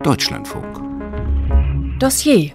Deutschlandfunk. Dossier.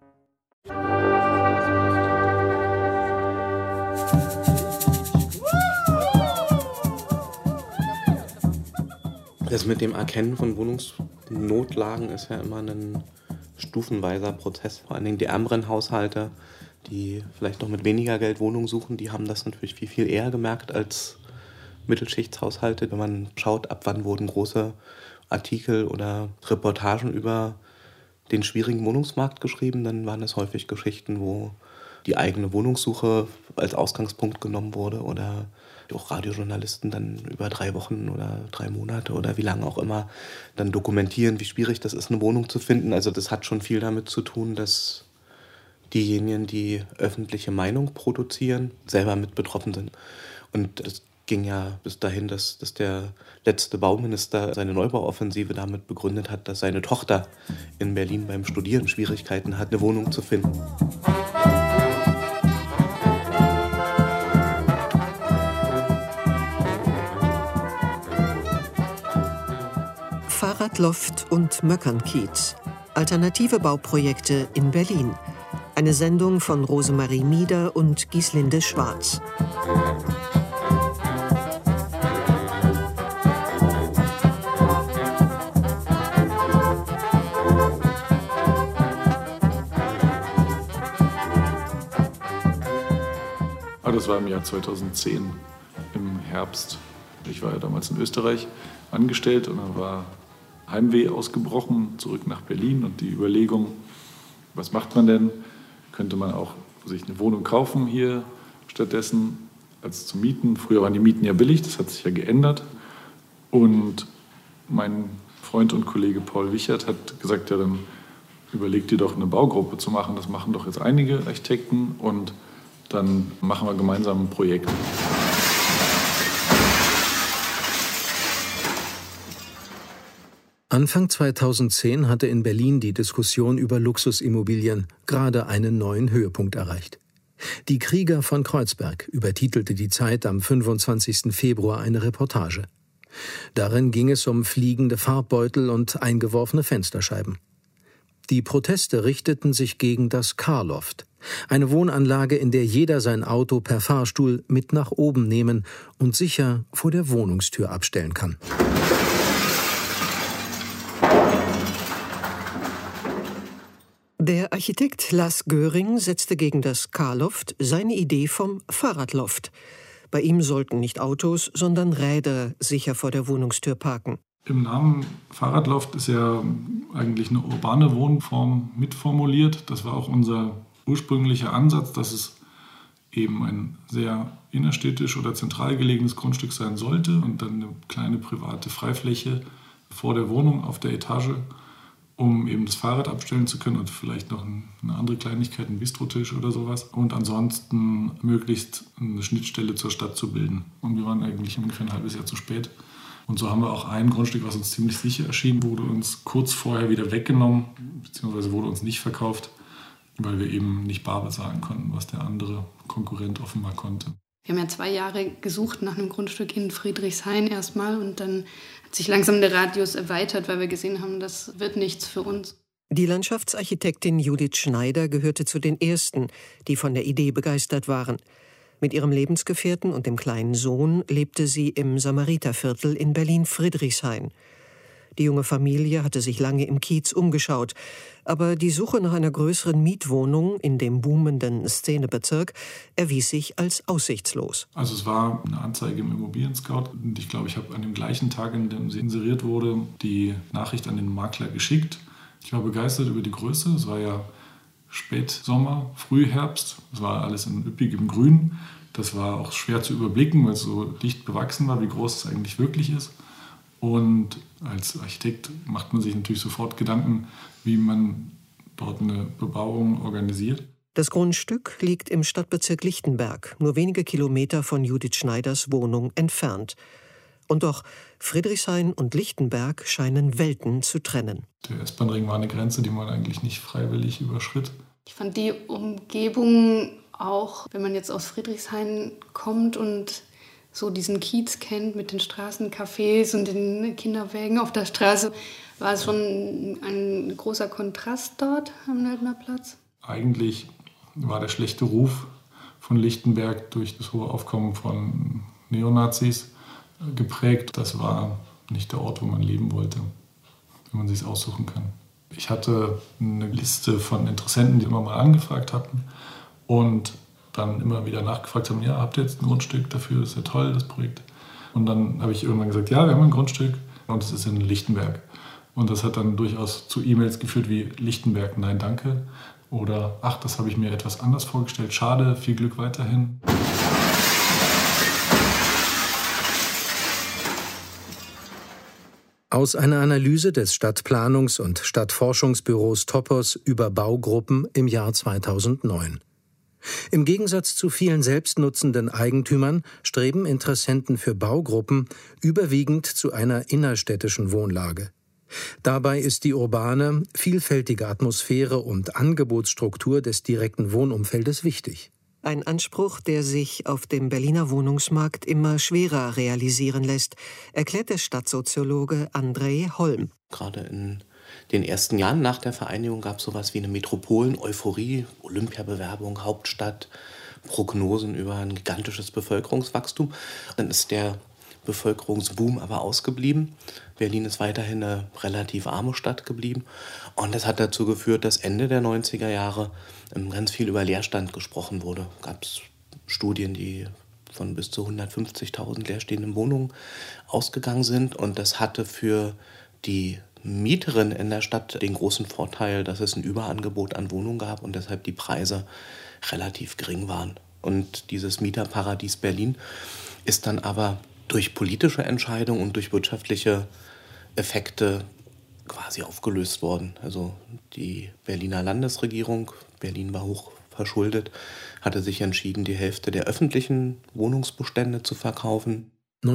Das mit dem Erkennen von Wohnungsnotlagen ist ja immer ein stufenweiser Prozess. Vor allen Dingen die ärmeren Haushalte, die vielleicht noch mit weniger Geld Wohnungen suchen, die haben das natürlich viel, viel eher gemerkt als Mittelschichtshaushalte. Wenn man schaut, ab wann wurden große Artikel oder Reportagen über den schwierigen Wohnungsmarkt geschrieben, dann waren es häufig Geschichten, wo die eigene Wohnungssuche als Ausgangspunkt genommen wurde oder auch Radiojournalisten dann über 3 Wochen oder 3 Monate oder wie lange auch immer dann dokumentieren, wie schwierig das ist, eine Wohnung zu finden. Also das hat schon viel damit zu tun, dass diejenigen, die öffentliche Meinung produzieren, selber mit betroffen sind. Und es ging ja bis dahin, dass der letzte Bauminister seine Neubauoffensive damit begründet hat, dass seine Tochter in Berlin beim Studieren Schwierigkeiten hat, eine Wohnung zu finden. Fahrradloft und Möckernkiez. Alternative Bauprojekte in Berlin. Eine Sendung von Rosemarie Mieder und Gieslinde Schwarz. Das war im Jahr 2010, im Herbst. Ich war ja damals in Österreich angestellt und dann war Heimweh ausgebrochen, zurück nach Berlin und die Überlegung, was macht man denn? Könnte man auch sich eine Wohnung kaufen hier stattdessen als zu mieten? Früher waren die Mieten ja billig, das hat sich ja geändert. Und mein Freund und Kollege Paul Wichert hat gesagt, ja dann überleg dir doch eine Baugruppe zu machen. Das machen doch jetzt einige Architekten und dann machen wir gemeinsam ein Projekt. Anfang 2010 hatte in Berlin die Diskussion über Luxusimmobilien gerade einen neuen Höhepunkt erreicht. Die Krieger von Kreuzberg übertitelte die Zeit am 25. Februar eine Reportage. Darin ging es um fliegende Farbbeutel und eingeworfene Fensterscheiben. Die Proteste richteten sich gegen das Carloft, eine Wohnanlage, in der jeder sein Auto per Fahrstuhl mit nach oben nehmen und sicher vor der Wohnungstür abstellen kann. Der Architekt Lars Göring setzte gegen das Carloft seine Idee vom Fahrradloft. Bei ihm sollten nicht Autos, sondern Räder sicher vor der Wohnungstür parken. Im Namen Fahrradloft ist ja eigentlich eine urbane Wohnform mitformuliert. Das war auch unser ursprünglicher Ansatz, dass es eben ein sehr innerstädtisch oder zentral gelegenes Grundstück sein sollte und dann eine kleine private Freifläche vor der Wohnung auf der Etage, um eben das Fahrrad abstellen zu können und vielleicht noch eine andere Kleinigkeit, einen Bistrotisch oder sowas. Und ansonsten möglichst eine Schnittstelle zur Stadt zu bilden. Und wir waren eigentlich ungefähr ein halbes Jahr zu spät. Und so haben wir auch ein Grundstück, was uns ziemlich sicher erschien, wurde uns kurz vorher wieder weggenommen, beziehungsweise wurde uns nicht verkauft, weil wir eben nicht bar bezahlen konnten, was der andere Konkurrent offenbar konnte. Wir haben ja 2 Jahre gesucht nach einem Grundstück in Friedrichshain erstmal und dann hat sich langsam der Radius erweitert, weil wir gesehen haben, das wird nichts für uns. Die Landschaftsarchitektin Judith Schneider gehörte zu den Ersten, die von der Idee begeistert waren. Mit ihrem Lebensgefährten und dem kleinen Sohn lebte sie im Samariterviertel in Berlin-Friedrichshain. Die junge Familie hatte sich lange im Kiez umgeschaut, aber die Suche nach einer größeren Mietwohnung in dem boomenden Szenebezirk erwies sich als aussichtslos. Also es war eine Anzeige im Immobilien-Scout und ich glaube, ich habe an dem gleichen Tag, in dem sie inseriert wurde, die Nachricht an den Makler geschickt. Ich war begeistert über die Größe, es war ja Spätsommer, Frühherbst, es war alles in üppigem Grün. Das war auch schwer zu überblicken, weil es so dicht bewachsen war, wie groß es eigentlich wirklich ist. Und als Architekt macht man sich natürlich sofort Gedanken, wie man dort eine Bebauung organisiert. Das Grundstück liegt im Stadtbezirk Lichtenberg, nur wenige Kilometer von Judith Schneiders Wohnung entfernt. Und doch, Friedrichshain und Lichtenberg scheinen Welten zu trennen. Der S-Bahn-Ring war eine Grenze, die man eigentlich nicht freiwillig überschritt. Ich fand die Umgebung auch, wenn man jetzt aus Friedrichshain kommt und so diesen Kiez kennt mit den Straßencafés und den Kinderwägen auf der Straße, War es schon ein großer Kontrast dort am Nöldner Platz? Eigentlich war der schlechte Ruf von Lichtenberg durch das hohe Aufkommen von Neonazis geprägt. Das war nicht der Ort, wo man leben wollte, wenn man sich es aussuchen kann. Ich hatte eine Liste von Interessenten, die immer mal angefragt hatten und dann immer wieder nachgefragt haben, ja, habt ihr jetzt ein Grundstück dafür, das ist ja toll, das Projekt. Und dann habe ich irgendwann gesagt, ja, wir haben ein Grundstück und es ist in Lichtenberg. Und das hat dann durchaus zu E-Mails geführt wie Lichtenberg, nein, danke. Oder, ach, das habe ich mir etwas anders vorgestellt, schade, viel Glück weiterhin. Aus einer Analyse des Stadtplanungs- und Stadtforschungsbüros Topos über Baugruppen im Jahr 2009. Im Gegensatz zu vielen selbstnutzenden Eigentümern streben Interessenten für Baugruppen überwiegend zu einer innerstädtischen Wohnlage. Dabei ist die urbane, vielfältige Atmosphäre und Angebotsstruktur des direkten Wohnumfeldes wichtig. Ein Anspruch, der sich auf dem Berliner Wohnungsmarkt immer schwerer realisieren lässt, erklärt der Stadtsoziologe André Holm. Gerade in den ersten Jahren nach der Vereinigung gab es sowas wie eine Metropolen-Euphorie, Olympiabewerbung, Hauptstadt, Prognosen über ein gigantisches Bevölkerungswachstum. Dann ist der Bevölkerungsboom aber ausgeblieben. Berlin ist weiterhin eine relativ arme Stadt geblieben. Und das hat dazu geführt, dass Ende der 90er Jahre ganz viel über Leerstand gesprochen wurde. Gab es Studien, die von bis zu 150.000 leerstehenden Wohnungen ausgegangen sind. Und das hatte für die Mieterinnen in der Stadt den großen Vorteil, dass es ein Überangebot an Wohnungen gab und deshalb die Preise relativ gering waren. Und dieses Mieterparadies Berlin ist dann aber durch politische Entscheidungen und durch wirtschaftliche Effekte quasi aufgelöst worden. Also die Berliner Landesregierung, Berlin war hoch verschuldet, hatte sich entschieden, die Hälfte der öffentlichen Wohnungsbestände zu verkaufen.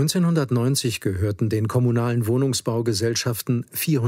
1990 gehörten den kommunalen Wohnungsbaugesellschaften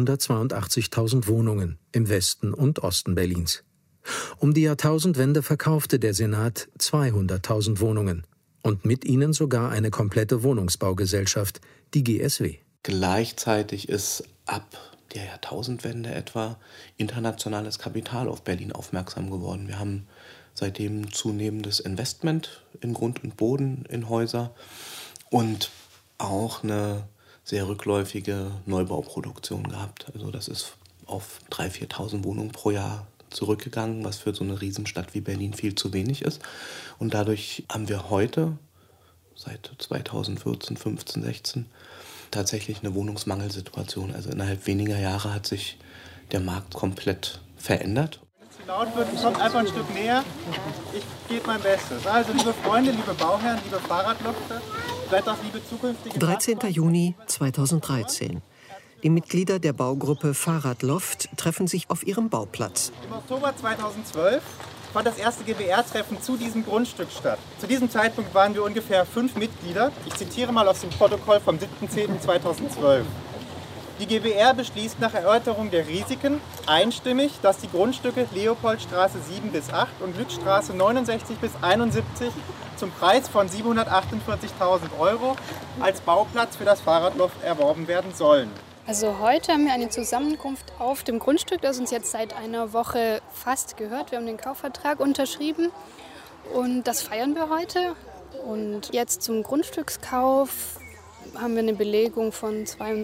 482.000 Wohnungen im Westen und Osten Berlins. Um die Jahrtausendwende verkaufte der Senat 200.000 Wohnungen. Und mit ihnen sogar eine komplette Wohnungsbaugesellschaft, die GSW. Gleichzeitig ist ab der Jahrtausendwende etwa internationales Kapital auf Berlin aufmerksam geworden. Wir haben seitdem zunehmendes Investment in Grund und Boden, in Häuser und auch eine sehr rückläufige Neubauproduktion gehabt. Also das ist auf 3.000, 4.000 Wohnungen pro Jahr zurückgegangen, was für so eine Riesenstadt wie Berlin viel zu wenig ist. Und dadurch haben wir heute, seit 2014, 15, 16, tatsächlich eine Wohnungsmangelsituation. Also innerhalb weniger Jahre hat sich der Markt komplett verändert. Wenn es zu laut wird, kommt einfach ein Stück näher. Ich gebe mein Bestes. Also liebe Freunde, liebe Bauherren, liebe Fahrradlofte, vielleicht auch liebe zukünftige... 13. Juni 2013. Die Mitglieder der Baugruppe Fahrradloft treffen sich auf ihrem Bauplatz. Im Oktober 2012 fand das erste GBR-Treffen zu diesem Grundstück statt. Zu diesem Zeitpunkt waren wir ungefähr 5 Mitglieder. Ich zitiere mal aus dem Protokoll vom 7.10.2012. Die GBR beschließt nach Erörterung der Risiken einstimmig, dass die Grundstücke Leopoldstraße 7 bis 8 und Glückstraße 69 bis 71 zum Preis von 748.000 € als Bauplatz für das Fahrradloft erworben werden sollen. Also heute haben wir eine Zusammenkunft auf dem Grundstück, das uns jetzt seit einer Woche fast gehört. Wir haben den Kaufvertrag unterschrieben und das feiern wir heute. Und jetzt zum Grundstückskauf haben wir eine Belegung von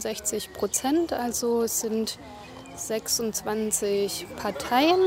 62%, also es sind 26 Parteien.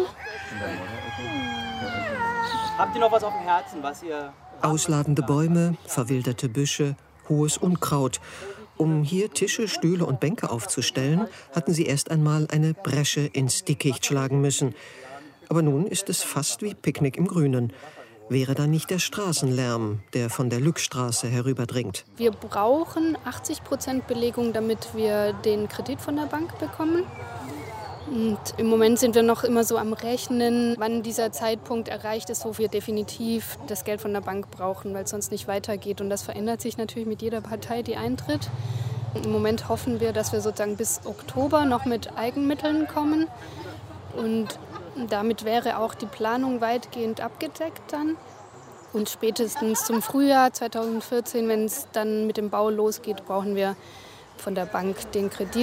Habt ihr noch was auf dem Herzen, was ihr... Ausladende Bäume, verwilderte Büsche, hohes Unkraut. Um hier Tische, Stühle und Bänke aufzustellen, hatten sie erst einmal eine Bresche ins Dickicht schlagen müssen. Aber nun ist es fast wie Picknick im Grünen. Wäre da nicht der Straßenlärm, der von der Lückstraße herüberdringt? Wir brauchen 80% Belegung, damit wir den Kredit von der Bank bekommen. Und im Moment sind wir noch immer so am Rechnen, wann dieser Zeitpunkt erreicht ist, wo wir definitiv das Geld von der Bank brauchen, weil es sonst nicht weitergeht. Und das verändert sich natürlich mit jeder Partei, die eintritt. Und im Moment hoffen wir, dass wir sozusagen bis Oktober noch mit Eigenmitteln kommen. Und damit wäre auch die Planung weitgehend abgedeckt dann. Und spätestens zum Frühjahr 2014, wenn es dann mit dem Bau losgeht, brauchen wir von der Bank den Kredit.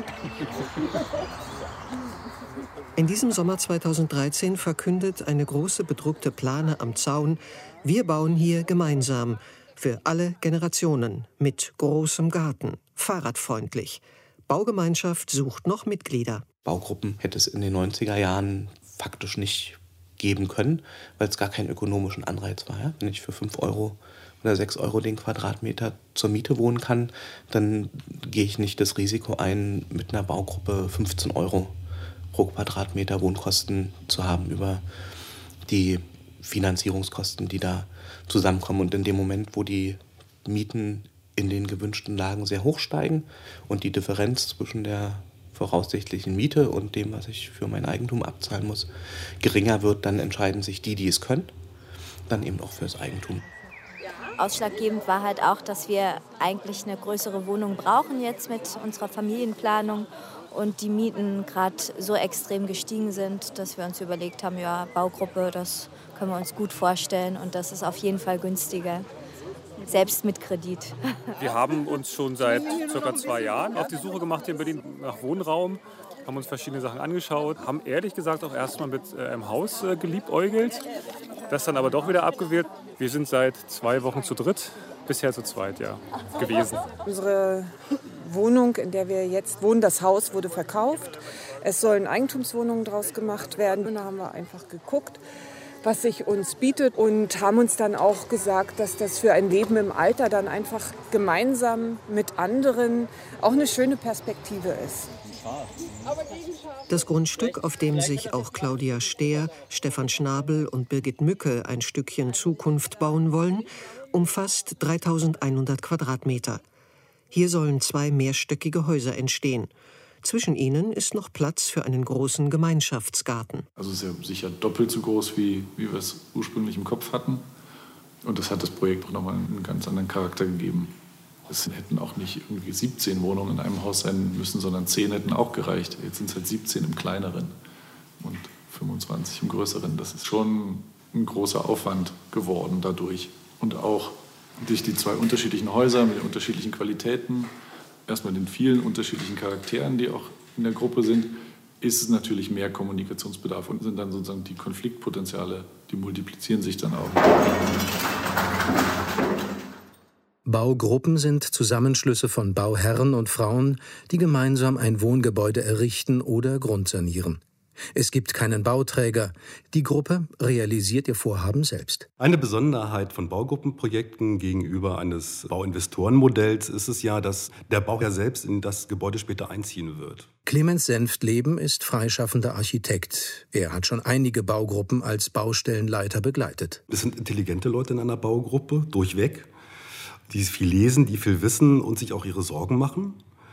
In diesem Sommer 2013 verkündet eine große bedruckte Plane am Zaun: Wir bauen hier gemeinsam, für alle Generationen, mit großem Garten, fahrradfreundlich. Baugemeinschaft sucht noch Mitglieder. Baugruppen hätte es in den 90er Jahren faktisch nicht geben können, weil es gar keinen ökonomischen Anreiz war. Ja? Wenn ich für 5 Euro oder 6 Euro den Quadratmeter zur Miete wohnen kann, dann gehe ich nicht das Risiko ein, mit einer Baugruppe 15 Euro pro Quadratmeter Wohnkosten zu haben über die Finanzierungskosten, die da zusammenkommen. Und in dem Moment, wo die Mieten in den gewünschten Lagen sehr hoch steigen und die Differenz zwischen der voraussichtlichen Miete und dem, was ich für mein Eigentum abzahlen muss, geringer wird, dann entscheiden sich die es können, dann eben auch fürs Eigentum. Ausschlaggebend war halt auch, dass wir eigentlich eine größere Wohnung brauchen jetzt mit unserer Familienplanung und die Mieten gerade so extrem gestiegen sind, dass wir uns überlegt haben, ja, Baugruppe, das können wir uns gut vorstellen und das ist auf jeden Fall günstiger. Selbst mit Kredit. Wir haben uns schon seit ca. 2 Jahren auf die Suche gemacht hier in Berlin nach Wohnraum, haben uns verschiedene Sachen angeschaut, haben ehrlich gesagt auch erstmal mit einem Haus geliebäugelt, das dann aber doch wieder abgewehrt. Wir sind seit 2 Wochen zu dritt, bisher zu zweit gewesen. Unsere Wohnung, in der wir jetzt wohnen, das Haus wurde verkauft. Es sollen Eigentumswohnungen draus gemacht werden. Und da haben wir einfach geguckt, was sich uns bietet und haben uns dann auch gesagt, dass das für ein Leben im Alter dann einfach gemeinsam mit anderen auch eine schöne Perspektive ist. Das Grundstück, auf dem sich auch Claudia Stehr, Stefan Schnabel und Birgit Mücke ein Stückchen Zukunft bauen wollen, umfasst 3.100 Quadratmeter. Hier sollen 2 mehrstöckige Häuser entstehen. Zwischen ihnen ist noch Platz für einen großen Gemeinschaftsgarten. Also es ist ja sicher doppelt so groß, wie wir es ursprünglich im Kopf hatten. Und das hat das Projekt auch nochmal einen ganz anderen Charakter gegeben. Es hätten auch nicht irgendwie 17 Wohnungen in einem Haus sein müssen, sondern 10 hätten auch gereicht. Jetzt sind es halt 17 im kleineren und 25 im größeren. Das ist schon ein großer Aufwand geworden dadurch. Und auch durch die 2 unterschiedlichen Häuser mit den unterschiedlichen Qualitäten, erstmal den vielen unterschiedlichen Charakteren, die auch in der Gruppe sind, ist es natürlich mehr Kommunikationsbedarf und sind dann sozusagen die Konfliktpotenziale, die multiplizieren sich dann auch. Baugruppen sind Zusammenschlüsse von Bauherren und Frauen, die gemeinsam ein Wohngebäude errichten oder grundsanieren. Es gibt keinen Bauträger. Die Gruppe realisiert ihr Vorhaben selbst. Eine Besonderheit von Baugruppenprojekten gegenüber eines Bauinvestorenmodells ist es ja, dass der Bauherr selbst in das Gebäude später einziehen wird. Clemens Senftleben ist freischaffender Architekt. Er hat schon einige Baugruppen als Baustellenleiter begleitet. Es sind intelligente Leute in einer Baugruppe, durchweg, die viel lesen, die viel wissen und sich auch ihre Sorgen machen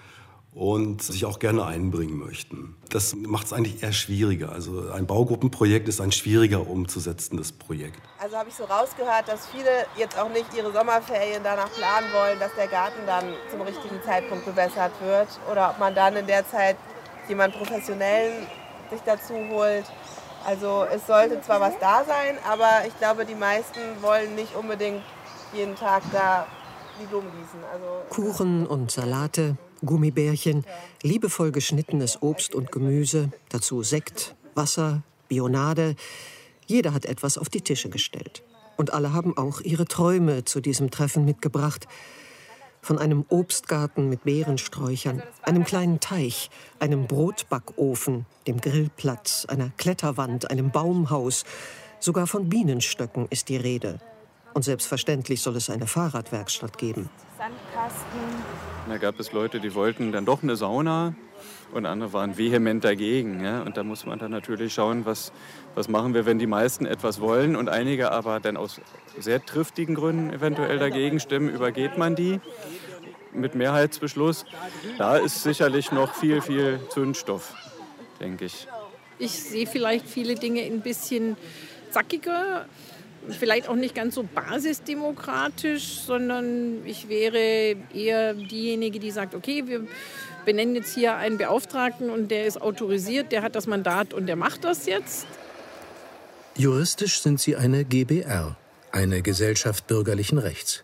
und sich auch gerne einbringen möchten. Das macht es eigentlich eher schwieriger. Also ein Baugruppenprojekt ist ein schwieriger umzusetzendes Projekt. Also habe ich so rausgehört, dass viele jetzt auch nicht ihre Sommerferien danach planen wollen, dass der Garten dann zum richtigen Zeitpunkt bewässert wird. Oder ob man dann in der Zeit jemanden Professionellen sich dazu holt. Also es sollte zwar was da sein, aber ich glaube, die meisten wollen nicht unbedingt jeden Tag da die Blumen gießen. Also Kuchen und Salate, Gummibärchen, liebevoll geschnittenes Obst und Gemüse, dazu Sekt, Wasser, Bionade. Jeder hat etwas auf die Tische gestellt. Und alle haben auch ihre Träume zu diesem Treffen mitgebracht. Von einem Obstgarten mit Beerensträuchern, einem kleinen Teich, einem Brotbackofen, dem Grillplatz, einer Kletterwand, einem Baumhaus. Sogar von Bienenstöcken ist die Rede. Und selbstverständlich soll es eine Fahrradwerkstatt geben. Sandkasten. Da gab es Leute, die wollten dann doch eine Sauna und andere waren vehement dagegen. Ja? Und da muss man dann natürlich schauen, was machen wir, wenn die meisten etwas wollen und einige aber dann aus sehr triftigen Gründen eventuell dagegen stimmen, übergeht man die mit Mehrheitsbeschluss. Da ist sicherlich noch viel, viel Zündstoff, denke ich. Ich sehe vielleicht viele Dinge ein bisschen zackiger. Vielleicht auch nicht ganz so basisdemokratisch, sondern ich wäre eher diejenige, die sagt, okay, wir benennen jetzt hier einen Beauftragten und der ist autorisiert, der hat das Mandat und der macht das jetzt. Juristisch sind sie eine GbR, eine Gesellschaft bürgerlichen Rechts.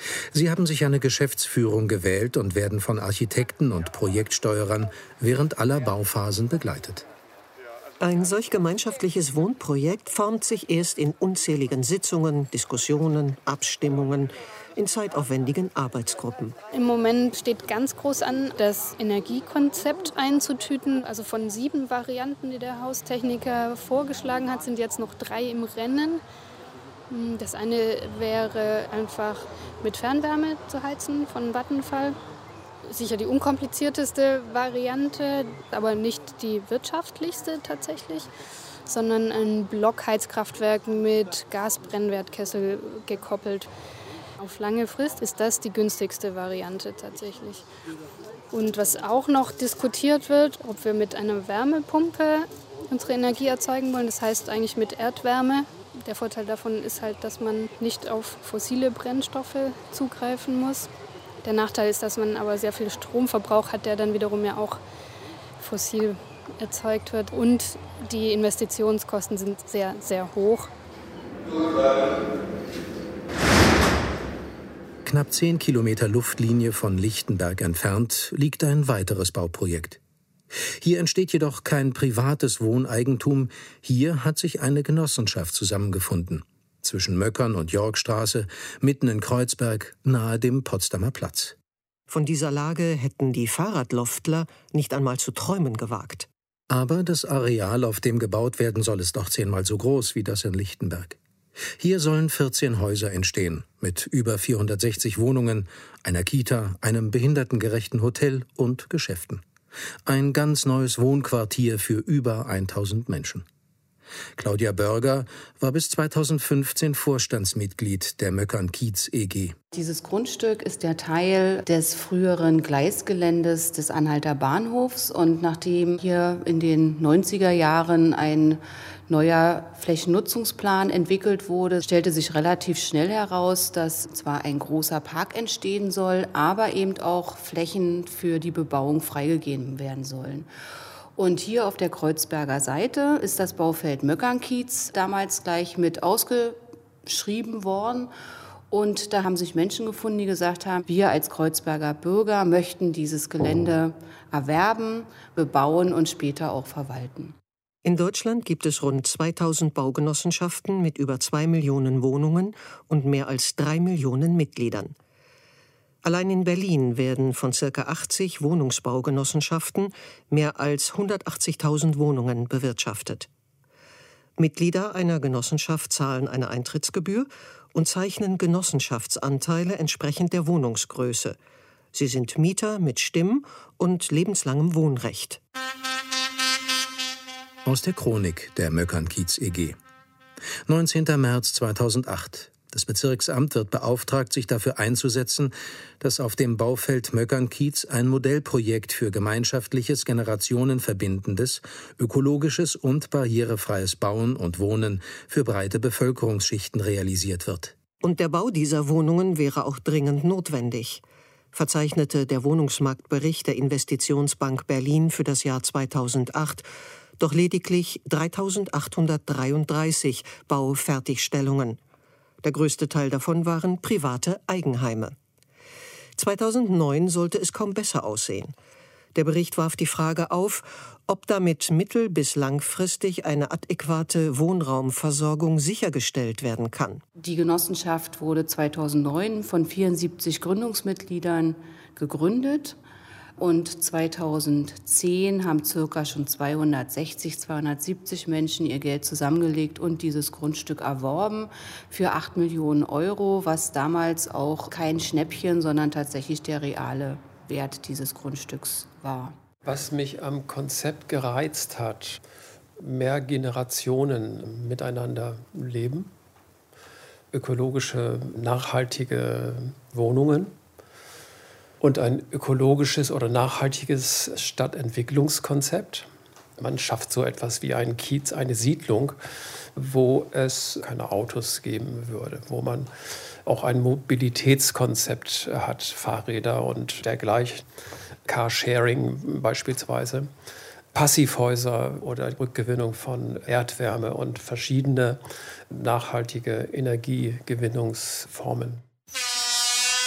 Sie haben sich eine Geschäftsführung gewählt und werden von Architekten und Projektsteuerern während aller Bauphasen begleitet. Ein solch gemeinschaftliches Wohnprojekt formt sich erst in unzähligen Sitzungen, Diskussionen, Abstimmungen, in zeitaufwendigen Arbeitsgruppen. Im Moment steht ganz groß an, das Energiekonzept einzutüten. Also von 7 Varianten, die der Haustechniker vorgeschlagen hat, sind jetzt noch 3 im Rennen. Das eine wäre einfach mit Fernwärme zu heizen von Vattenfall. Sicher die unkomplizierteste Variante, aber nicht die wirtschaftlichste tatsächlich, sondern ein Blockheizkraftwerk mit Gasbrennwertkessel gekoppelt. Auf lange Frist ist das die günstigste Variante tatsächlich. Und was auch noch diskutiert wird, ob wir mit einer Wärmepumpe unsere Energie erzeugen wollen, das heißt eigentlich mit Erdwärme. Der Vorteil davon ist halt, dass man nicht auf fossile Brennstoffe zugreifen muss. Der Nachteil ist, dass man aber sehr viel Stromverbrauch hat, der dann wiederum ja auch fossil erzeugt wird. Und die Investitionskosten sind sehr, sehr hoch. Knapp 10 Kilometer Luftlinie von Lichtenberg entfernt liegt ein weiteres Bauprojekt. Hier entsteht jedoch kein privates Wohneigentum, hier hat sich eine Genossenschaft zusammengefunden. Zwischen Möckern und Yorckstraße, mitten in Kreuzberg, nahe dem Potsdamer Platz. Von dieser Lage hätten die Fahrradloftler nicht einmal zu träumen gewagt. Aber das Areal, auf dem gebaut werden soll, ist doch 10-mal so groß wie das in Lichtenberg. Hier sollen 14 Häuser entstehen, mit über 460 Wohnungen, einer Kita, einem behindertengerechten Hotel und Geschäften. Ein ganz neues Wohnquartier für über 1000 Menschen. Claudia Börger war bis 2015 Vorstandsmitglied der Möckern Kiez EG. Dieses Grundstück ist der Teil des früheren Gleisgeländes des Anhalter Bahnhofs. Und nachdem hier in den 90er Jahren ein neuer Flächennutzungsplan entwickelt wurde, stellte sich relativ schnell heraus, dass zwar ein großer Park entstehen soll, aber eben auch Flächen für die Bebauung freigegeben werden sollen. Und hier auf der Kreuzberger Seite ist das Baufeld Möckernkiez damals gleich mit ausgeschrieben worden. Und da haben sich Menschen gefunden, die gesagt haben, wir als Kreuzberger Bürger möchten dieses Gelände erwerben, bebauen und später auch verwalten. In Deutschland gibt es rund 2000 Baugenossenschaften mit über 2 Millionen Wohnungen und mehr als 3 Millionen Mitgliedern. Allein in Berlin werden von ca. 80 Wohnungsbaugenossenschaften mehr als 180.000 Wohnungen bewirtschaftet. Mitglieder einer Genossenschaft zahlen eine Eintrittsgebühr und zeichnen Genossenschaftsanteile entsprechend der Wohnungsgröße. Sie sind Mieter mit Stimm- und lebenslangem Wohnrecht. Aus der Chronik der Möckern Kiez EG. 19. März 2008. Das Bezirksamt wird beauftragt, sich dafür einzusetzen, dass auf dem Baufeld Möckernkiez ein Modellprojekt für gemeinschaftliches, generationenverbindendes, ökologisches und barrierefreies Bauen und Wohnen für breite Bevölkerungsschichten realisiert wird. Und der Bau dieser Wohnungen wäre auch dringend notwendig, verzeichnete der Wohnungsmarktbericht der Investitionsbank Berlin für das Jahr 2008 doch lediglich 3.833 Baufertigstellungen. Der größte Teil davon waren private Eigenheime. 2009 sollte es kaum besser aussehen. Der Bericht warf die Frage auf, ob damit mittel- bis langfristig eine adäquate Wohnraumversorgung sichergestellt werden kann. Die Genossenschaft wurde 2009 von 74 Gründungsmitgliedern gegründet. Und 2010 haben circa schon 270 Menschen ihr Geld zusammengelegt und dieses Grundstück erworben für 8 Millionen Euro, was damals auch kein Schnäppchen, sondern tatsächlich der reale Wert dieses Grundstücks war. Was mich am Konzept gereizt hat, mehr Generationen miteinander leben, ökologische, nachhaltige Wohnungen. Und ein ökologisches oder nachhaltiges Stadtentwicklungskonzept. Man schafft so etwas wie einen Kiez, eine Siedlung, wo es keine Autos geben würde, wo man auch ein Mobilitätskonzept hat, Fahrräder und dergleichen, Carsharing beispielsweise, Passivhäuser oder Rückgewinnung von Erdwärme und verschiedene nachhaltige Energiegewinnungsformen.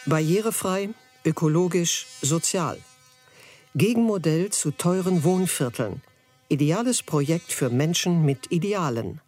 Barrierefrei, ökologisch, sozial. Gegenmodell zu teuren Wohnvierteln. Ideales Projekt für Menschen mit Idealen.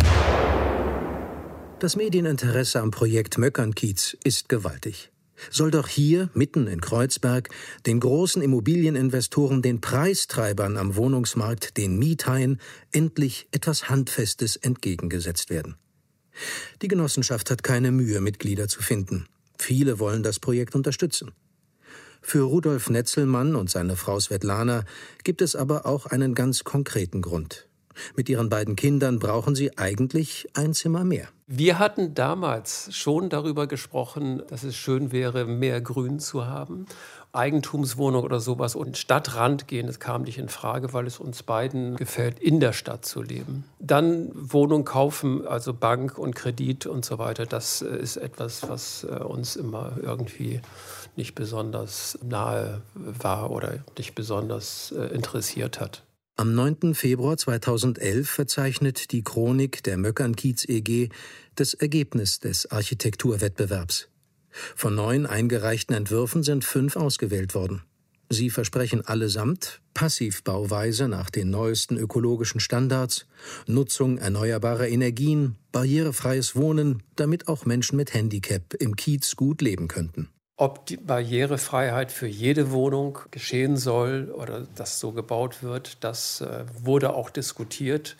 Das Medieninteresse am Projekt Möckernkiez ist gewaltig. Soll doch hier, mitten in Kreuzberg, den großen Immobilieninvestoren, den Preistreibern am Wohnungsmarkt, den Miethaien, endlich etwas Handfestes entgegengesetzt werden. Die Genossenschaft hat keine Mühe, Mitglieder zu finden. Viele wollen das Projekt unterstützen. Für Rudolf Netzelmann und seine Frau Svetlana gibt es aber auch einen ganz konkreten Grund. Mit ihren beiden Kindern brauchen sie eigentlich ein Zimmer mehr. Wir hatten damals schon darüber gesprochen, dass es schön wäre, mehr Grün zu haben. Eigentumswohnung oder sowas und Stadtrand gehen, das kam nicht in Frage, weil es uns beiden gefällt, in der Stadt zu leben. Dann Wohnung kaufen, also Bank und Kredit und so weiter, das ist etwas, was uns immer irgendwie nicht besonders nahe war oder nicht besonders interessiert hat. Am 9. Februar 2011 verzeichnet die Chronik der Möckernkiez e.G. das Ergebnis des Architekturwettbewerbs. Von 9 eingereichten Entwürfen sind 5 ausgewählt worden. Sie versprechen allesamt Passivbauweise nach den neuesten ökologischen Standards, Nutzung erneuerbarer Energien, barrierefreies Wohnen, damit auch Menschen mit Handicap im Kiez gut leben könnten. Ob die Barrierefreiheit für jede Wohnung geschehen soll oder das so gebaut wird, das wurde auch diskutiert.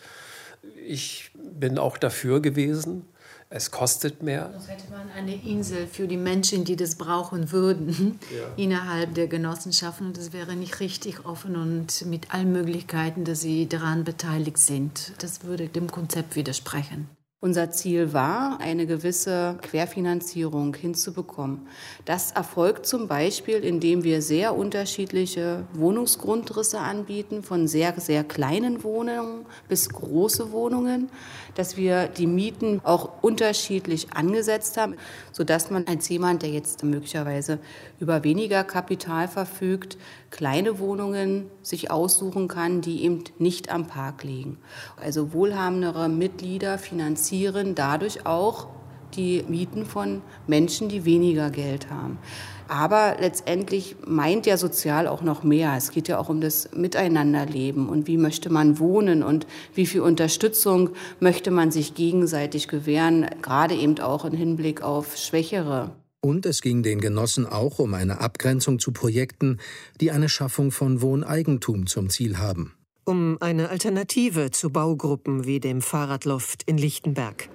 Ich bin auch dafür gewesen. Es kostet mehr. Sonst hätte man eine Insel für die Menschen, die das brauchen würden, innerhalb der Genossenschaften. Das wäre nicht richtig offen und mit allen Möglichkeiten, dass sie daran beteiligt sind. Das würde dem Konzept widersprechen. Unser Ziel war, eine gewisse Querfinanzierung hinzubekommen. Das erfolgt zum Beispiel, indem wir sehr unterschiedliche Wohnungsgrundrisse anbieten, von sehr, sehr kleinen Wohnungen bis große Wohnungen, dass wir die Mieten auch unterschiedlich angesetzt haben, sodass man als jemand, der jetzt möglicherweise über weniger Kapital verfügt, kleine Wohnungen sich aussuchen kann, die eben nicht am Park liegen. Also wohlhabendere Mitglieder finanzieren dadurch auch die Mieten von Menschen, die weniger Geld haben. Aber letztendlich meint ja sozial auch noch mehr. Es geht ja auch um das Miteinanderleben und wie möchte man wohnen und wie viel Unterstützung möchte man sich gegenseitig gewähren, gerade eben auch im Hinblick auf Schwächere. Und es ging den Genossen auch um eine Abgrenzung zu Projekten, die eine Schaffung von Wohneigentum zum Ziel haben. Um eine Alternative zu Baugruppen wie dem Fahrradloft in Lichtenberg.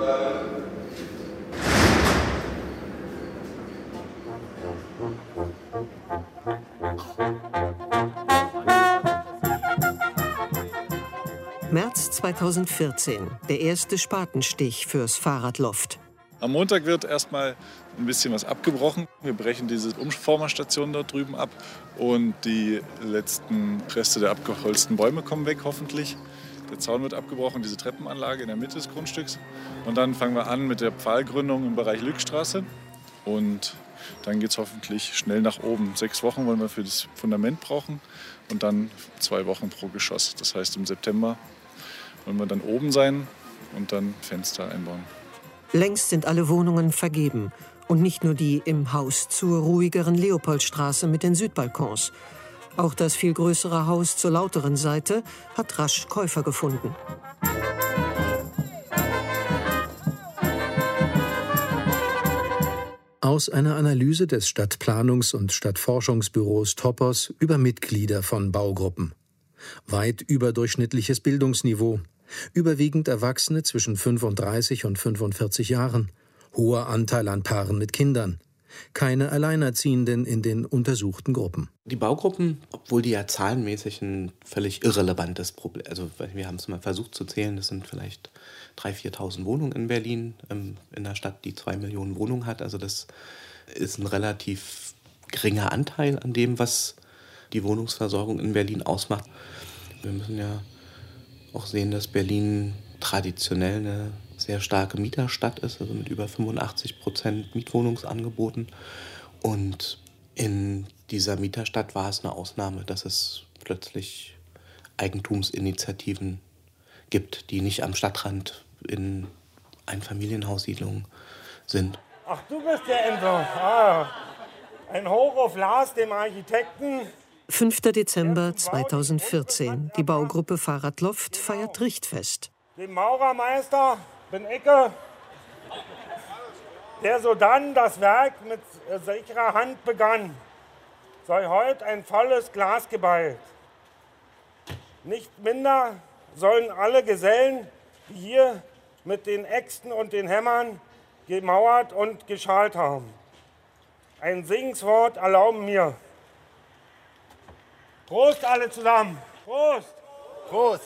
März 2014, der erste Spatenstich fürs Fahrradloft. Am Montag wird erstmal ein bisschen was abgebrochen. Wir brechen diese Umformerstation dort drüben ab und die letzten Reste der abgeholzten Bäume kommen weg, hoffentlich. Der Zaun wird abgebrochen, diese Treppenanlage in der Mitte des Grundstücks. Und dann fangen wir an mit der Pfahlgründung im Bereich Lückstraße. Und dann geht es hoffentlich schnell nach oben. 6 Wochen wollen wir für das Fundament brauchen und dann 2 Wochen pro Geschoss. Das heißt, im September wollen wir dann oben sein und dann Fenster einbauen. Längst sind alle Wohnungen vergeben. Und nicht nur die im Haus zur ruhigeren Leopoldstraße mit den Südbalkons. Auch das viel größere Haus zur lauteren Seite hat rasch Käufer gefunden. Aus einer Analyse des Stadtplanungs- und Stadtforschungsbüros Topos über Mitglieder von Baugruppen. Weit überdurchschnittliches Bildungsniveau, überwiegend Erwachsene zwischen 35 und 45 Jahren, hoher Anteil an Paaren mit Kindern, keine Alleinerziehenden in den untersuchten Gruppen. Die Baugruppen, obwohl die ja zahlenmäßig ein völlig irrelevantes Problem, also wir haben es mal versucht zu zählen, das sind vielleicht 3.000, 4.000 Wohnungen in Berlin, in einer Stadt, die 2 Millionen Wohnungen hat. Also das ist ein relativ geringer Anteil an dem, was die Wohnungsversorgung in Berlin ausmacht. Wir müssen ja auch sehen, dass Berlin traditionell eine sehr starke Mieterstadt ist, also mit über 85% Mietwohnungsangeboten. Und in dieser Mieterstadt war es eine Ausnahme, dass es plötzlich Eigentumsinitiativen gibt, die nicht am Stadtrand in Einfamilienhaussiedlungen sind. Ach, du bist der Ender. Ah. Ein Hoch auf Lars, dem Architekten. 5. Dezember 2014. Die Baugruppe Fahrradloft feiert Richtfest. Dem Maurermeister bin Icke, der sodann das Werk mit sicherer Hand begann, sei heute ein volles Glas geballt. Nicht minder sollen alle Gesellen, die hier mit den Äxten und den Hämmern gemauert und geschalt haben. Ein Segenswort erlauben mir. Prost alle zusammen. Prost. Prost.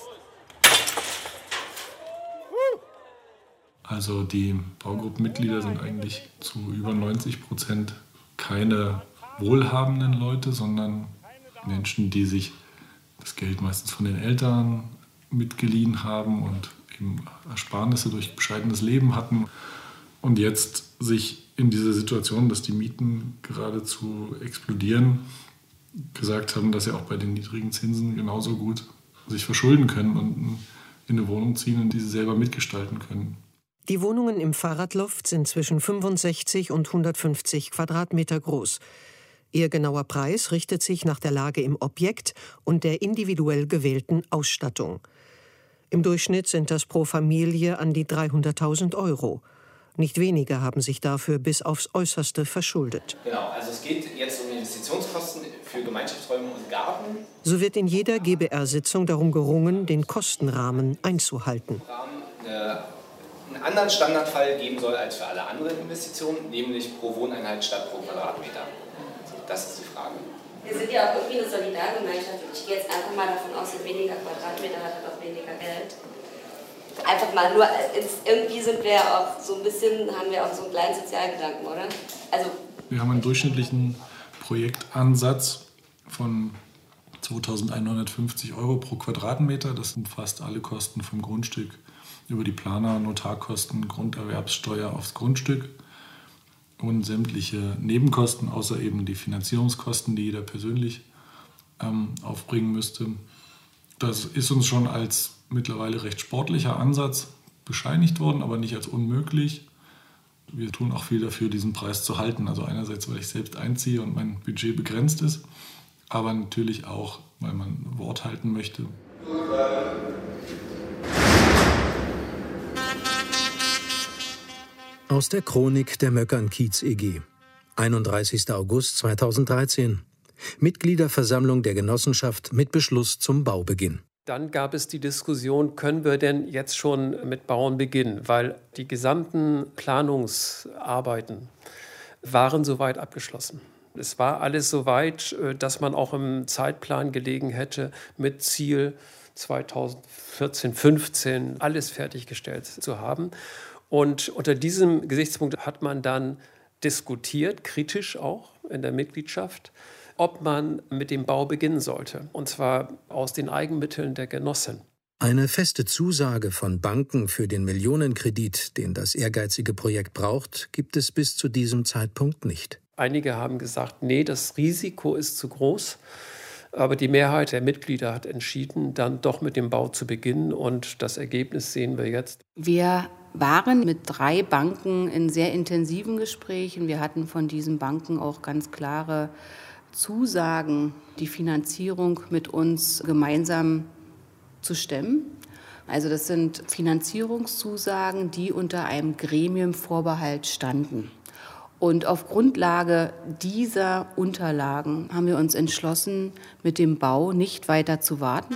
Also die Baugruppenmitglieder sind eigentlich zu über 90% keine wohlhabenden Leute, sondern Menschen, die sich das Geld meistens von den Eltern mitgeliehen haben und eben Ersparnisse durch bescheidenes Leben hatten und jetzt sich in dieser Situation, dass die Mieten geradezu explodieren, gesagt haben, dass sie auch bei den niedrigen Zinsen genauso gut sich verschulden können und in eine Wohnung ziehen, in die sie selber mitgestalten können. Die Wohnungen im Fahrradloft sind zwischen 65 und 150 Quadratmeter groß. Ihr genauer Preis richtet sich nach der Lage im Objekt und der individuell gewählten Ausstattung. Im Durchschnitt sind das pro Familie an die 300.000 €. Nicht wenige haben sich dafür bis aufs Äußerste verschuldet. Genau, also es geht jetzt um Investitionskosten für Gemeinschaftsräume und Garten. So wird in jeder GBR-Sitzung darum gerungen, den Kostenrahmen einzuhalten. Einen anderen Standardfall geben soll als für alle anderen Investitionen, nämlich pro Wohneinheit statt pro Quadratmeter. Das ist die Frage. Wir sind ja auch irgendwie eine Solidargemeinschaft. Ich gehe jetzt einfach mal davon aus, dass weniger Quadratmeter hat auch weniger Geld. Einfach mal nur, irgendwie sind wir ja auch so ein bisschen, haben wir auch so einen kleinen Sozialgedanken, oder? Also wir haben einen durchschnittlichen Projektansatz von 2.150 € pro Quadratmeter. Das umfasst alle Kosten vom Grundstück über die Planer, Notarkosten, Grunderwerbssteuer aufs Grundstück und sämtliche Nebenkosten, außer eben die Finanzierungskosten, die jeder persönlich aufbringen müsste. Das ist uns schon als mittlerweile recht sportlicher Ansatz bescheinigt worden, aber nicht als unmöglich. Wir tun auch viel dafür, diesen Preis zu halten. Also einerseits, weil ich selbst einziehe und mein Budget begrenzt ist, aber natürlich auch, weil man Wort halten möchte. Aus der Chronik der Möckern-Kiez e.G. 31. August 2013. Mitgliederversammlung der Genossenschaft mit Beschluss zum Baubeginn. Dann gab es die Diskussion, können wir denn jetzt schon mit Bauen beginnen? Weil die gesamten Planungsarbeiten waren soweit abgeschlossen. Es war alles soweit, dass man auch im Zeitplan gelegen hätte, mit Ziel 2014, 2015 alles fertiggestellt zu haben. Und unter diesem Gesichtspunkt hat man dann diskutiert, kritisch auch in der Mitgliedschaft, ob man mit dem Bau beginnen sollte, und zwar aus den Eigenmitteln der Genossen. Eine feste Zusage von Banken für den Millionenkredit, den das ehrgeizige Projekt braucht, gibt es bis zu diesem Zeitpunkt nicht. Einige haben gesagt, nee, das Risiko ist zu groß. Aber die Mehrheit der Mitglieder hat entschieden, dann doch mit dem Bau zu beginnen. Und das Ergebnis sehen wir jetzt. Wir waren mit 3 Banken in sehr intensiven Gesprächen. Wir hatten von diesen Banken auch ganz klare Zusagen, die Finanzierung mit uns gemeinsam zu stemmen. Also das sind Finanzierungszusagen, die unter einem Gremienvorbehalt standen. Und auf Grundlage dieser Unterlagen haben wir uns entschlossen, mit dem Bau nicht weiter zu warten.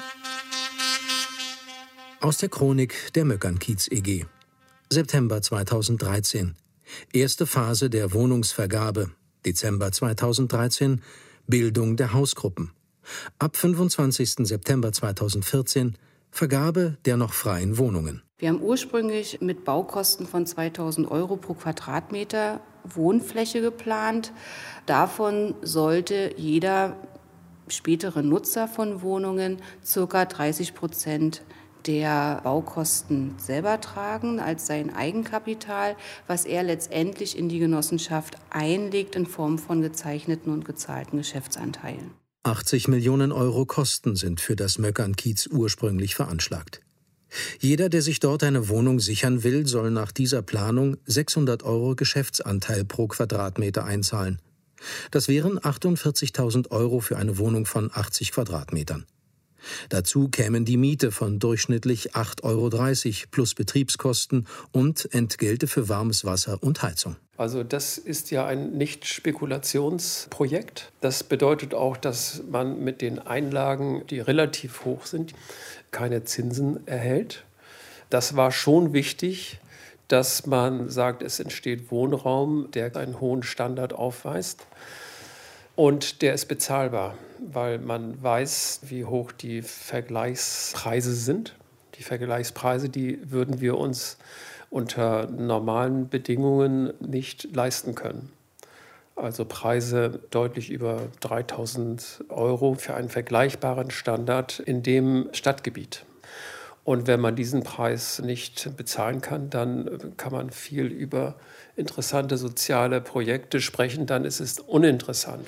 Aus der Chronik der Möckern-Kiez e.G. September 2013. Erste Phase der Wohnungsvergabe. Dezember 2013. Bildung der Hausgruppen. Ab 25. September 2014 Vergabe der noch freien Wohnungen. Wir haben ursprünglich mit Baukosten von 2.000 € pro Quadratmeter Wohnfläche geplant. Davon sollte jeder spätere Nutzer von Wohnungen ca. 30% der Baukosten selber tragen als sein Eigenkapital, was er letztendlich in die Genossenschaft einlegt in Form von gezeichneten und gezahlten Geschäftsanteilen. 80 Millionen € Kosten sind für das Möckern-Kiez ursprünglich veranschlagt. Jeder, der sich dort eine Wohnung sichern will, soll nach dieser Planung 600 € Geschäftsanteil pro Quadratmeter einzahlen. Das wären 48.000 € für eine Wohnung von 80 Quadratmetern. Dazu kämen die Miete von durchschnittlich 8,30 € plus Betriebskosten und Entgelte für warmes Wasser und Heizung. Also das ist ja ein Nicht-Spekulationsprojekt. Das bedeutet auch, dass man mit den Einlagen, die relativ hoch sind, keine Zinsen erhält. Das war schon wichtig, dass man sagt, es entsteht Wohnraum, der einen hohen Standard aufweist. Und der ist bezahlbar, weil man weiß, wie hoch die Vergleichspreise sind. Die Vergleichspreise, die würden wir uns unter normalen Bedingungen nicht leisten können. Also Preise deutlich über 3.000 € für einen vergleichbaren Standard in dem Stadtgebiet. Und wenn man diesen Preis nicht bezahlen kann, dann kann man viel über interessante soziale Projekte sprechen, dann ist es uninteressant.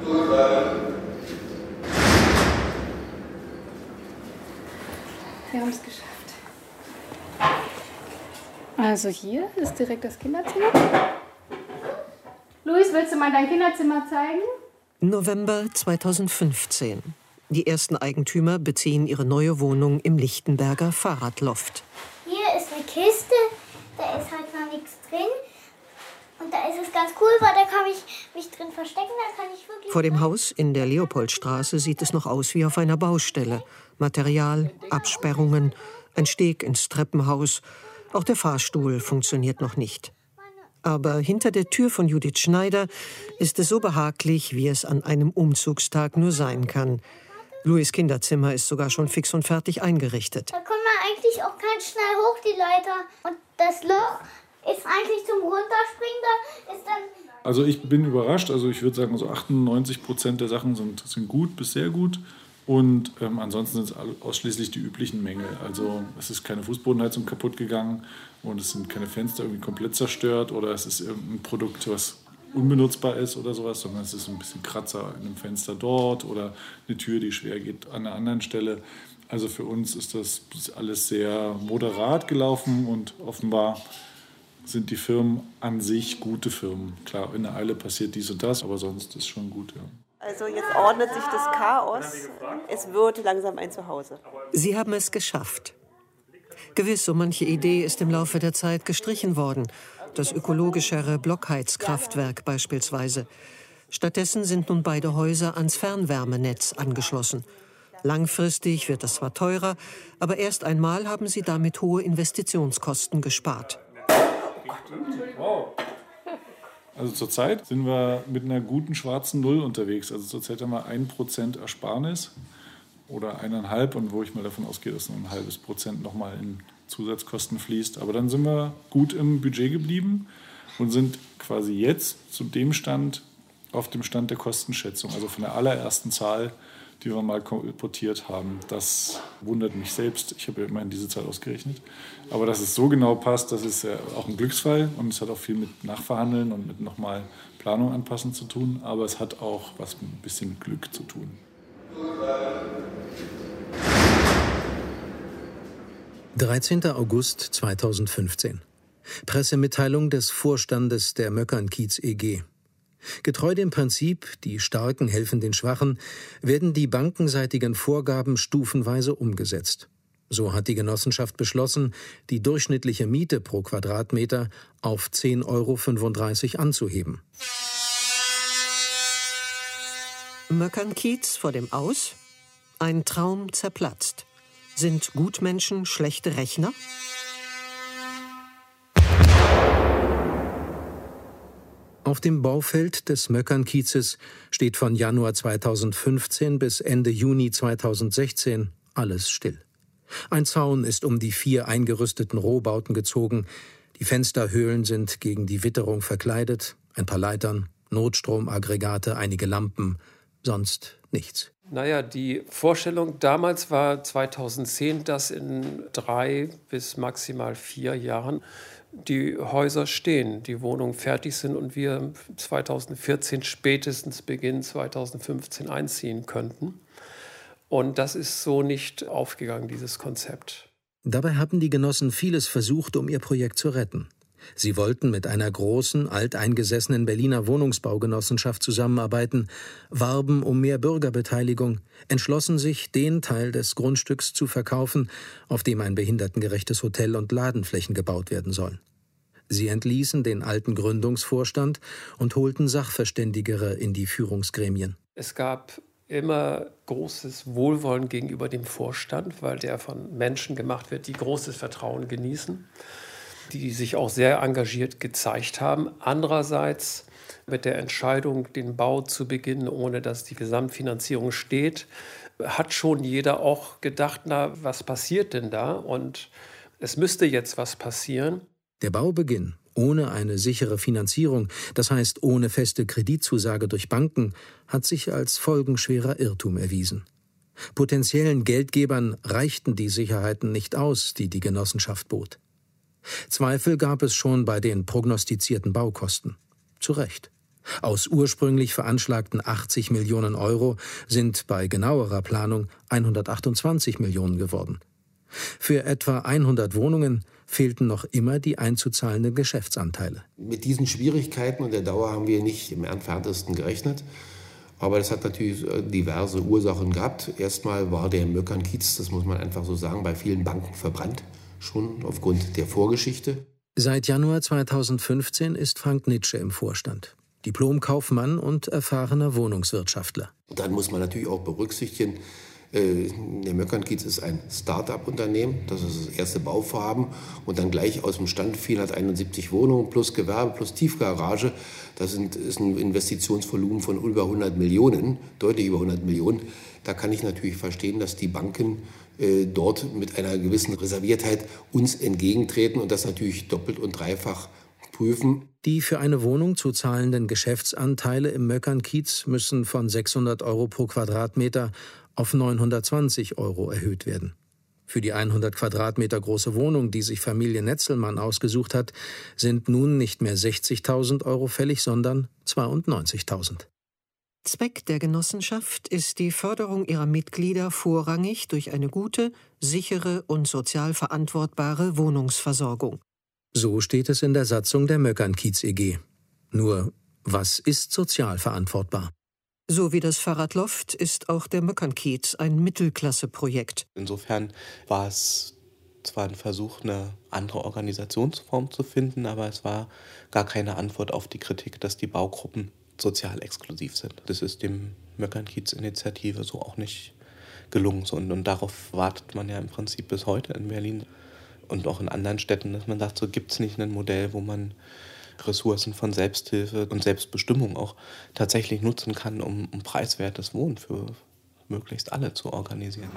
Wir haben es geschafft. Also hier ist direkt das Kinderzimmer. Luis, willst du mal dein Kinderzimmer zeigen? November 2015. Die ersten Eigentümer beziehen ihre neue Wohnung im Lichtenberger Fahrradloft. Hier ist eine Kiste, da ist halt noch nichts drin. Und da ist es ganz cool, weil da kann ich mich drin verstecken, da kann ich wirklich... Vor dem Haus in der Leopoldstraße sieht es noch aus wie auf einer Baustelle. Material, Absperrungen, ein Steg ins Treppenhaus. Auch der Fahrstuhl funktioniert noch nicht. Aber hinter der Tür von Judith Schneider ist es so behaglich, wie es an einem Umzugstag nur sein kann. Louis' Kinderzimmer ist sogar schon fix und fertig eingerichtet. Da kommt man eigentlich auch ganz schnell hoch, die Leiter. Und das Loch ist eigentlich zum Runterspringen, da ist dann... Also ich bin überrascht, also ich würde sagen, so 98% der Sachen sind gut bis sehr gut. Und ansonsten sind es ausschließlich die üblichen Mängel. Also es ist keine Fußbodenheizung kaputt gegangen und es sind keine Fenster irgendwie komplett zerstört oder es ist irgendein Produkt, was unbenutzbar ist oder sowas, sondern es ist ein bisschen Kratzer in einem Fenster dort oder eine Tür, die schwer geht an einer anderen Stelle. Also für uns ist das alles sehr moderat gelaufen und offenbar sind die Firmen an sich gute Firmen. Klar, in der Eile passiert dies und das, aber sonst ist es schon gut, ja. Also jetzt ordnet sich das Chaos. Es wird langsam ein Zuhause. Sie haben es geschafft. Gewiss, so manche Idee ist im Laufe der Zeit gestrichen worden. Das ökologischere Blockheizkraftwerk beispielsweise. Stattdessen sind nun beide Häuser ans Fernwärmenetz angeschlossen. Langfristig wird das zwar teurer, aber erst einmal haben sie damit hohe Investitionskosten gespart. Also zurzeit sind wir mit einer guten schwarzen Null unterwegs. Also zurzeit haben wir 1% Ersparnis oder 1,5%, und wo ich mal davon ausgehe, dass nur ein halbes Prozent nochmal in Zusatzkosten fließt. Aber dann sind wir gut im Budget geblieben und sind quasi jetzt zu dem Stand, auf dem Stand der Kostenschätzung, also von der allerersten Zahl, die wir mal kolportiert haben. Das wundert mich selbst. Ich habe ja immerhin diese Zahl ausgerechnet. Aber dass es so genau passt, das ist ja auch ein Glücksfall. Und es hat auch viel mit Nachverhandeln und mit nochmal Planung anpassen zu tun. Aber es hat auch was mit ein bisschen Glück zu tun. »13. August 2015. Pressemitteilung des Vorstandes der Möckernkiez e.G. Getreu dem Prinzip, die Starken helfen den Schwachen, werden die bankenseitigen Vorgaben stufenweise umgesetzt. So hat die Genossenschaft beschlossen, die durchschnittliche Miete pro Quadratmeter auf 10,35 € anzuheben. Möckernkiez vor dem Aus? Ein Traum zerplatzt. Sind Gutmenschen schlechte Rechner? Auf dem Baufeld des Möckernkiezes steht von Januar 2015 bis Ende Juni 2016 alles still. Ein Zaun ist um die 4 eingerüsteten Rohbauten gezogen. Die Fensterhöhlen sind gegen die Witterung verkleidet. Ein paar Leitern, Notstromaggregate, einige Lampen, sonst nichts. Naja, die Vorstellung damals war 2010, dass in 3 bis maximal 4 Jahren die Häuser stehen, die Wohnungen fertig sind und wir 2014 spätestens Beginn 2015 einziehen könnten. Und das ist so nicht aufgegangen, dieses Konzept. Dabei haben die Genossen vieles versucht, um ihr Projekt zu retten. Sie wollten mit einer großen, alteingesessenen Berliner Wohnungsbaugenossenschaft zusammenarbeiten, warben um mehr Bürgerbeteiligung, entschlossen sich, den Teil des Grundstücks zu verkaufen, auf dem ein behindertengerechtes Hotel und Ladenflächen gebaut werden sollen. Sie entließen den alten Gründungsvorstand und holten Sachverständigere in die Führungsgremien. Es gab immer großes Wohlwollen gegenüber dem Vorstand, weil der von Menschen gemacht wird, die großes Vertrauen genießen, die sich auch sehr engagiert gezeigt haben. Andererseits mit der Entscheidung, den Bau zu beginnen, ohne dass die Gesamtfinanzierung steht, hat schon jeder auch gedacht, na, was passiert denn da? Und es müsste jetzt was passieren. Der Baubeginn ohne eine sichere Finanzierung, das heißt ohne feste Kreditzusage durch Banken, hat sich als folgenschwerer Irrtum erwiesen. Potenziellen Geldgebern reichten die Sicherheiten nicht aus, die die Genossenschaft bot. Zweifel gab es schon bei den prognostizierten Baukosten. Zu Recht. Aus ursprünglich veranschlagten 80 Millionen Euro sind bei genauerer Planung 128 Millionen geworden. Für etwa 100 Wohnungen fehlten noch immer die einzuzahlenden Geschäftsanteile. Mit diesen Schwierigkeiten und der Dauer haben wir nicht im Entferntesten gerechnet. Aber das hat natürlich diverse Ursachen gehabt. Erstmal war der Möckernkiez, das muss man einfach so sagen, bei vielen Banken verbrannt, schon aufgrund der Vorgeschichte. Seit Januar 2015 ist Frank Nitsche im Vorstand. Diplomkaufmann und erfahrener Wohnungswirtschaftler. Dann muss man natürlich auch berücksichtigen, der Möckernkiez ist ein Start-up-Unternehmen, das ist das erste Bauvorhaben und dann gleich aus dem Stand 471 Wohnungen plus Gewerbe plus Tiefgarage. Das ist ein Investitionsvolumen von über 100 Millionen, deutlich über 100 Millionen. Da kann ich natürlich verstehen, dass die Banken dort mit einer gewissen Reserviertheit uns entgegentreten und das natürlich doppelt und dreifach prüfen. Die für eine Wohnung zu zahlenden Geschäftsanteile im Möckernkiez müssen von 600 Euro pro Quadratmeter auf 920 Euro erhöht werden. Für die 100 Quadratmeter große Wohnung, die sich Familie Netzelmann ausgesucht hat, sind nun nicht mehr 60.000 Euro fällig, sondern 92.000. Zweck der Genossenschaft ist die Förderung ihrer Mitglieder vorrangig durch eine gute, sichere und sozial verantwortbare Wohnungsversorgung. So steht es in der Satzung der Möckernkiez e.G. Nur, was ist sozial verantwortbar? So wie das Fahrradloft ist auch der Möckernkiez ein Mittelklasse-Projekt. Insofern war es zwar ein Versuch, eine andere Organisationsform zu finden, aber es war gar keine Antwort auf die Kritik, dass die Baugruppen sozial exklusiv sind. Das ist dem Möckernkiez-Initiative so auch nicht gelungen. Und darauf wartet man ja im Prinzip bis heute in Berlin und auch in anderen Städten, dass man sagt, so gibt es nicht ein Modell, wo man Ressourcen von Selbsthilfe und Selbstbestimmung auch tatsächlich nutzen kann, um preiswertes Wohnen für möglichst alle zu organisieren.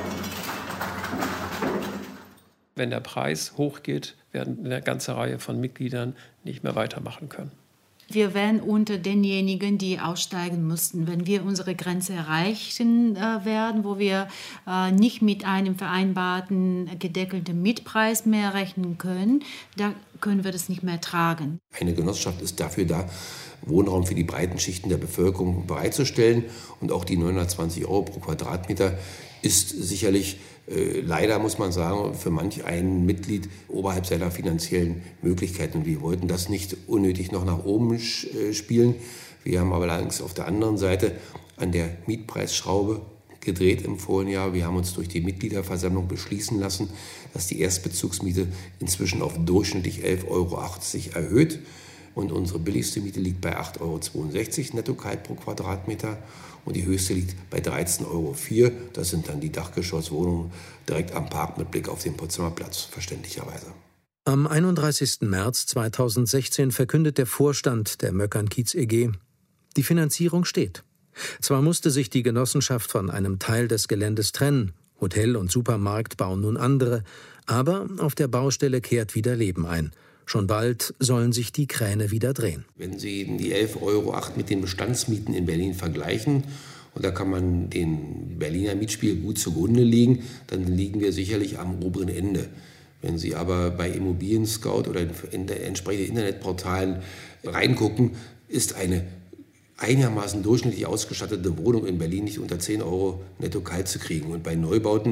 Wenn der Preis hochgeht, werden eine ganze Reihe von Mitgliedern nicht mehr weitermachen können. Wir wären unter denjenigen, die aussteigen müssten. Wenn wir unsere Grenze erreichen werden, wo wir nicht mit einem vereinbarten gedeckelten Mietpreis mehr rechnen können, dann können wir das nicht mehr tragen. Eine Genossenschaft ist dafür da, Wohnraum für die breiten Schichten der Bevölkerung bereitzustellen. Und auch die 920 Euro pro Quadratmeter ist sicherlich, leider muss man sagen, für manch ein Mitglied oberhalb seiner finanziellen Möglichkeiten. Und wir wollten das nicht unnötig noch nach oben spielen. Wir haben aber allerdings auf der anderen Seite an der Mietpreisschraube gedreht im vorigen Jahr. Wir haben uns durch die Mitgliederversammlung beschließen lassen, dass die Erstbezugsmiete inzwischen auf durchschnittlich 11,80 Euro erhöht. Und unsere billigste Miete liegt bei 8,62 Euro netto kalt pro Quadratmeter. Und die höchste liegt bei 13,04 Euro. Das sind dann die Dachgeschosswohnungen direkt am Park mit Blick auf den Potsdamer Platz, verständlicherweise. Am 31. März 2016 verkündet der Vorstand der Möckernkiez e.G., die Finanzierung steht. Zwar musste sich die Genossenschaft von einem Teil des Geländes trennen, Hotel und Supermarkt bauen nun andere, aber auf der Baustelle kehrt wieder Leben ein. Schon bald sollen sich die Kräne wieder drehen. Wenn Sie die 11,08 Euro mit den Bestandsmieten in Berlin vergleichen, und da kann man den Berliner Mietspiegel gut zugrunde legen, dann liegen wir sicherlich am oberen Ende. Wenn Sie aber bei Immobilien Scout oder in entsprechenden Internetportalen reingucken, ist eine einigermaßen durchschnittlich ausgestattete Wohnung in Berlin nicht unter 10 Euro netto kalt zu kriegen. Und bei Neubauten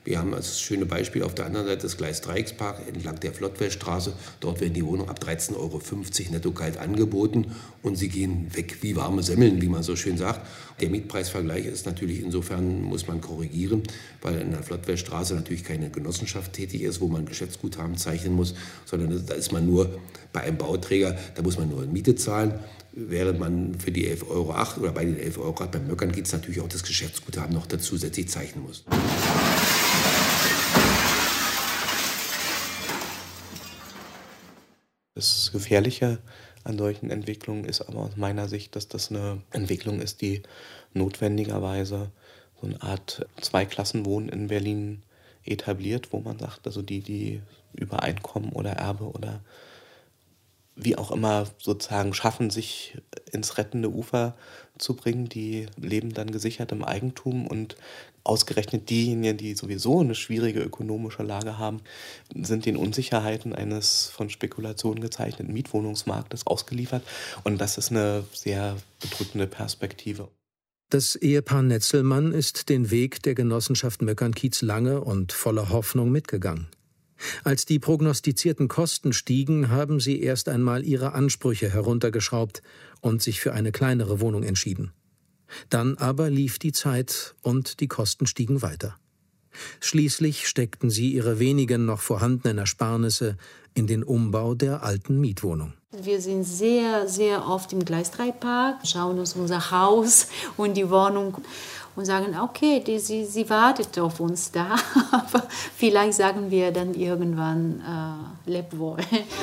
Wir haben als schöne Beispiel auf der anderen Seite das Gleisdreieckspark entlang der Flottwellstraße. Dort werden die Wohnungen ab 13,50 € netto kalt angeboten und sie gehen weg wie warme Semmeln, wie man so schön sagt. Der Mietpreisvergleich ist natürlich insofern, muss man korrigieren, weil in der Flottwellstraße natürlich keine Genossenschaft tätig ist, wo man Geschäftsguthaben zeichnen muss, sondern da ist man nur bei einem Bauträger, da muss man nur Miete zahlen. Während man für die 11,08 € oder bei den 11 € gerade beim Möckern geht es natürlich auch das Geschäftsguthaben noch dazu zusätzlich zeichnen muss. Das Gefährliche an solchen Entwicklungen ist aber aus meiner Sicht, dass das eine Entwicklung ist, die notwendigerweise so eine Art Zweiklassenwohnen in Berlin etabliert, wo man sagt, also die über Einkommen oder Erbe oder wie auch immer sozusagen schaffen, sich ins rettende Ufer zu bringen, die leben dann gesichert im Eigentum und ausgerechnet diejenigen, die sowieso eine schwierige ökonomische Lage haben, sind den Unsicherheiten eines von Spekulationen gezeichneten Mietwohnungsmarktes ausgeliefert und das ist eine sehr bedrückende Perspektive. Das Ehepaar Netzelmann ist den Weg der Genossenschaft Möckern-Kiez lange und voller Hoffnung mitgegangen. Als die prognostizierten Kosten stiegen, haben sie erst einmal ihre Ansprüche heruntergeschraubt und sich für eine kleinere Wohnung entschieden. Dann aber lief die Zeit und die Kosten stiegen weiter. Schließlich steckten sie ihre wenigen noch vorhandenen Ersparnisse in den Umbau der alten Mietwohnung. Wir sind sehr, sehr oft im Gleisdreieckpark, schauen uns unser Haus und die Wohnung und sagen, okay, sie wartet auf uns da, aber vielleicht sagen wir dann irgendwann, leb wohl.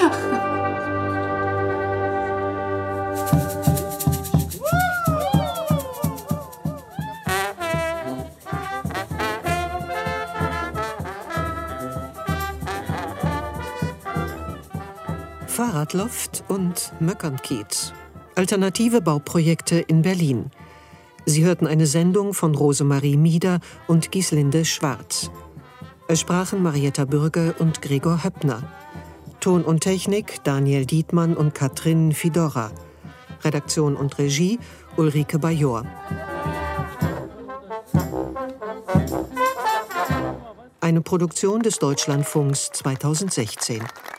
Fahrradloft und Möckern-Kiez. Alternative Bauprojekte in Berlin. Sie hörten eine Sendung von Rosemarie Mieder und Gislinde Schwarz. Es sprachen Marietta Bürger und Gregor Höppner. Ton und Technik Daniel Dietmann und Katrin Fidora. Redaktion und Regie Ulrike Bajor. Eine Produktion des Deutschlandfunks 2016.